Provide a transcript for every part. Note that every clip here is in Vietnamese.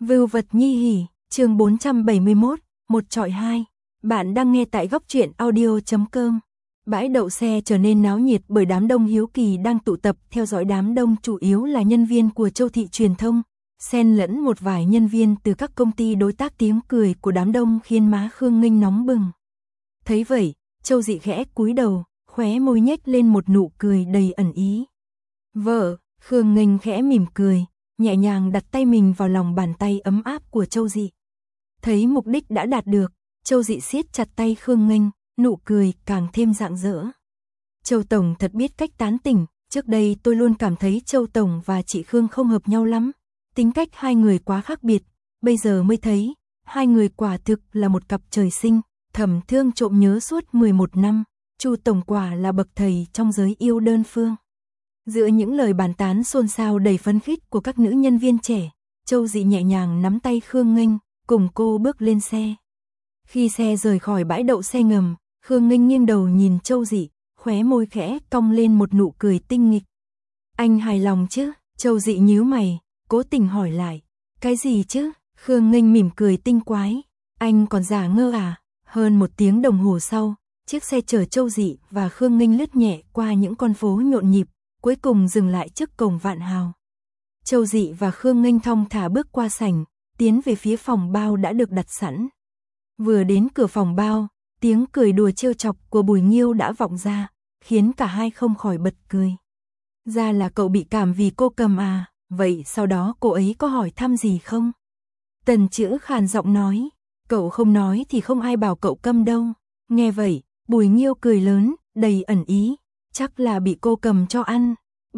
Vưu vật nhi hỉ, chương 471, một chọi hai. Bạn đang nghe tại góc truyện audio.com. Bãi đậu xe trở nên náo nhiệt bởi đám đông hiếu kỳ đang tụ tập theo dõi. Đám đông chủ yếu là nhân viên của Châu Thị Truyền thông, xen lẫn một vài nhân viên từ các công ty đối tác. Tiếng cười của đám đông khiến má Khương Nghinh nóng bừng. Thấy vậy, Châu Dị khẽ cúi đầu, khóe môi nhếch lên một nụ cười đầy ẩn ý. Vợ, Khương Nghinh khẽ mỉm cười, nhẹ nhàng đặt tay mình vào lòng bàn tay ấm áp của Châu Dị. Thấy mục đích đã đạt được, Châu Dị siết chặt tay Khương Nghinh, nụ cười càng thêm rạng rỡ. Châu Tổng thật biết cách tán tỉnh, trước đây tôi luôn cảm thấy Châu Tổng và chị Khương không hợp nhau lắm, tính cách hai người quá khác biệt, bây giờ mới thấy, hai người quả thực là một cặp trời sinh, thầm thương trộm nhớ suốt 11 năm, Chu Tổng quả là bậc thầy trong giới yêu đơn phương. Giữa những lời bàn tán xôn xao đầy phấn khích của các nữ nhân viên trẻ, Châu Dị nhẹ nhàng nắm tay Khương Nghinh, cùng cô bước lên xe. Khi xe rời khỏi bãi đậu xe ngầm, Khương Nghinh nghiêng đầu nhìn Châu Dị, khóe môi khẽ cong lên một nụ cười tinh nghịch. Anh hài lòng chứ? Châu Dị nhíu mày, cố tình hỏi lại. Cái gì chứ? Khương Nghinh mỉm cười tinh quái. Anh còn giả ngơ à? Hơn một tiếng đồng hồ sau, chiếc xe chở Châu Dị và Khương Nghinh lướt nhẹ qua những con phố nhộn nhịp, cuối cùng dừng lại trước cổng Vạn Hào. Châu Dị và Khương Nghinh thong thả bước qua sảnh, tiến về phía phòng bao đã được đặt sẵn. Vừa đến cửa phòng bao, tiếng cười đùa trêu chọc của Bùi Nghiêu đã vọng ra, khiến cả hai không khỏi bật cười. Ra là cậu bị cảm vì cô Cầm à, vậy sau đó cô ấy có hỏi thăm gì không? Tần Chữ khàn giọng nói, cậu không nói thì không ai bảo cậu câm đâu. Nghe vậy, Bùi Nghiêu cười lớn, đầy ẩn ý, chắc là bị cô Cầm cho ăn.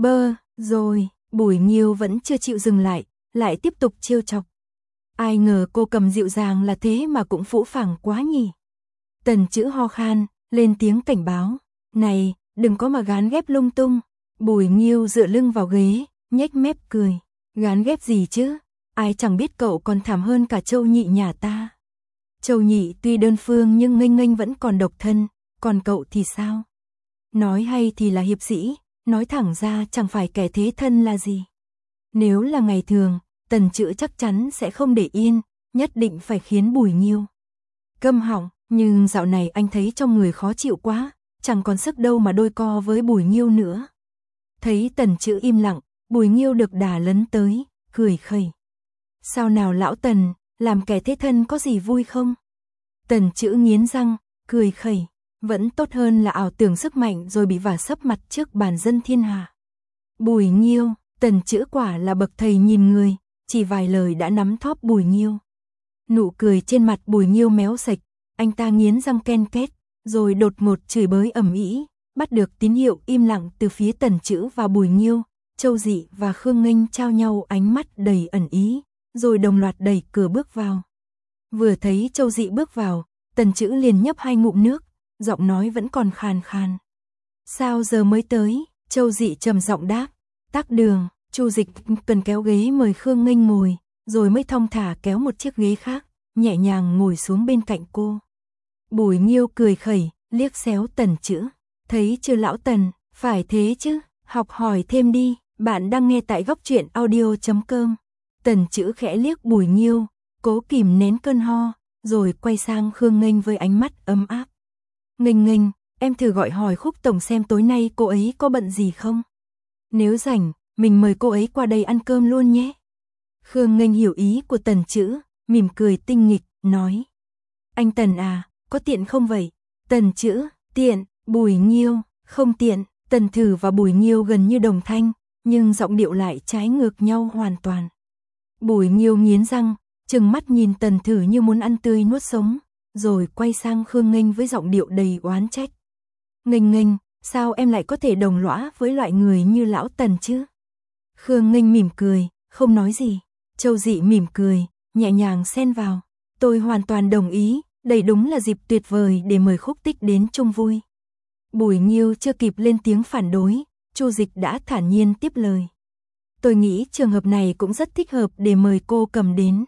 Rồi, Bùi Nghiêu vẫn chưa chịu dừng lại tiếp tục trêu chọc. Ai ngờ cô Cầm dịu dàng là thế mà cũng phũ phàng quá nhỉ. Tần Chữ ho khan, lên tiếng cảnh báo. Này, đừng có mà gán ghép lung tung. Bùi Nghiêu dựa lưng vào ghế, nhếch mép cười. Gán ghép gì chứ? Ai chẳng biết cậu còn thảm hơn cả Châu Nhị nhà ta. Châu Nhị tuy đơn phương nhưng Nghinh Nghinh vẫn còn độc thân, còn cậu thì sao? Nói hay thì là hiệp sĩ, nói thẳng ra chẳng phải kẻ thế thân là gì. Nếu là ngày thường, Tần Chữ chắc chắn sẽ không để yên, nhất định phải khiến Bùi Nghiêu câm họng, nhưng dạo này anh thấy trong người khó chịu quá, chẳng còn sức đâu mà đôi co với Bùi Nghiêu nữa. Thấy Tần Chữ im lặng, Bùi Nghiêu được đà lấn tới, cười khẩy. Sao nào lão Tần, làm kẻ thế thân có gì vui không? Tần Chữ nghiến răng, cười khẩy. Vẫn tốt hơn là ảo tưởng sức mạnh rồi bị vả sấp mặt trước bàn dân thiên hạ. Bùi Nghiêu, Tần Chữ quả là bậc thầy nhìn người, chỉ vài lời đã nắm thóp Bùi Nghiêu. Nụ cười trên mặt Bùi Nghiêu méo sạch, anh ta nghiến răng ken két, rồi đột ngột chửi bới ầm ĩ, bắt được tín hiệu im lặng từ phía Tần Chữ và Bùi Nghiêu. Châu Dị và Khương Nghinh trao nhau ánh mắt đầy ẩn ý, rồi đồng loạt đẩy cửa bước vào. Vừa thấy Châu Dị bước vào, Tần Chữ liền nhấp hai ngụm nước, giọng nói vẫn còn khàn khàn. Sao giờ mới tới? Châu Dị trầm giọng đáp. Tắc đường. Chu Dịch cần kéo ghế mời Khương Nghinh ngồi, rồi mới thong thả kéo một chiếc ghế khác, nhẹ nhàng ngồi xuống bên cạnh cô. Bùi Nghiêu cười khẩy, liếc xéo Tần Chữ. Thấy chưa lão Tần, phải thế chứ, học hỏi thêm đi. Bạn đang nghe tại góc truyện audio.com. Tần Chữ khẽ liếc Bùi Nghiêu, cố kìm nén cơn ho, rồi quay sang Khương Nghinh với ánh mắt ấm áp. Nghinh Nghinh, em thử gọi hỏi Khúc Tổng xem tối nay cô ấy có bận gì không? Nếu rảnh, mình mời cô ấy qua đây ăn cơm luôn nhé. Khương Nghinh hiểu ý của Tần Chữ, mỉm cười tinh nghịch, nói. Anh Tần à, có tiện không vậy? Tần Chữ, tiện. Bùi Nghiêu, không tiện. Tần Thử và Bùi Nghiêu gần như đồng thanh, nhưng giọng điệu lại trái ngược nhau hoàn toàn. Bùi Nghiêu nghiến răng, trừng mắt nhìn Tần Thử như muốn ăn tươi nuốt sống, rồi quay sang Khương Nghinh với giọng điệu đầy oán trách. Nghinh Nghinh, sao em lại có thể đồng lõa với loại người như lão Tần chứ? Khương Nghinh mỉm cười, không nói gì. Châu Dị mỉm cười, nhẹ nhàng xen vào. Tôi hoàn toàn đồng ý, đây đúng là dịp tuyệt vời để mời Khúc Tích đến chung vui. Bùi Nghiêu chưa kịp lên tiếng phản đối, Chu Dịch đã thản nhiên tiếp lời. Tôi nghĩ trường hợp này cũng rất thích hợp để mời cô Cầm đến.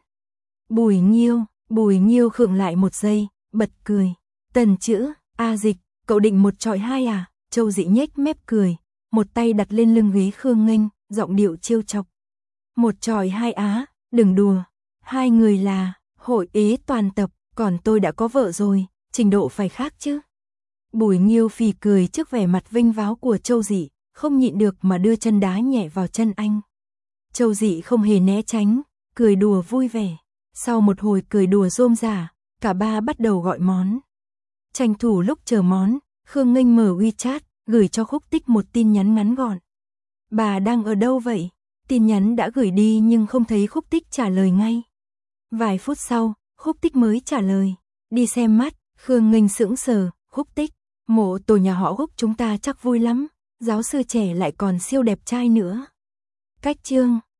Bùi Nghiêu khựng lại một giây, bật cười. Tần Chữ, Dịch, cậu định một chọi hai à? Châu Dị nhếch mép cười, một tay đặt lên lưng ghế Khương Nghinh, giọng điệu trêu chọc. Một chọi hai á, đừng đùa. Hai người là hội ế toàn tập, còn tôi đã có vợ rồi, trình độ phải khác chứ. Bùi Nghiêu phì cười trước vẻ mặt vinh váo của Châu Dị, không nhịn được mà đưa chân đá nhẹ vào chân anh. Châu Dị không hề né tránh, cười đùa vui vẻ. Sau một hồi cười đùa rôm rả, cả ba bắt đầu gọi món. Tranh thủ lúc chờ món, Khương Nghênh mở WeChat, gửi cho Khúc Tích một tin nhắn ngắn gọn. Bà đang ở đâu vậy? Tin nhắn đã gửi đi nhưng không thấy Khúc Tích trả lời ngay. Vài phút sau, Khúc Tích mới trả lời. Đi xem mắt. Khương Nghênh sững sờ. Khúc Tích, mộ tổ nhà họ Khúc chúng ta chắc vui lắm. Giáo sư trẻ lại còn siêu đẹp trai nữa. Cách chương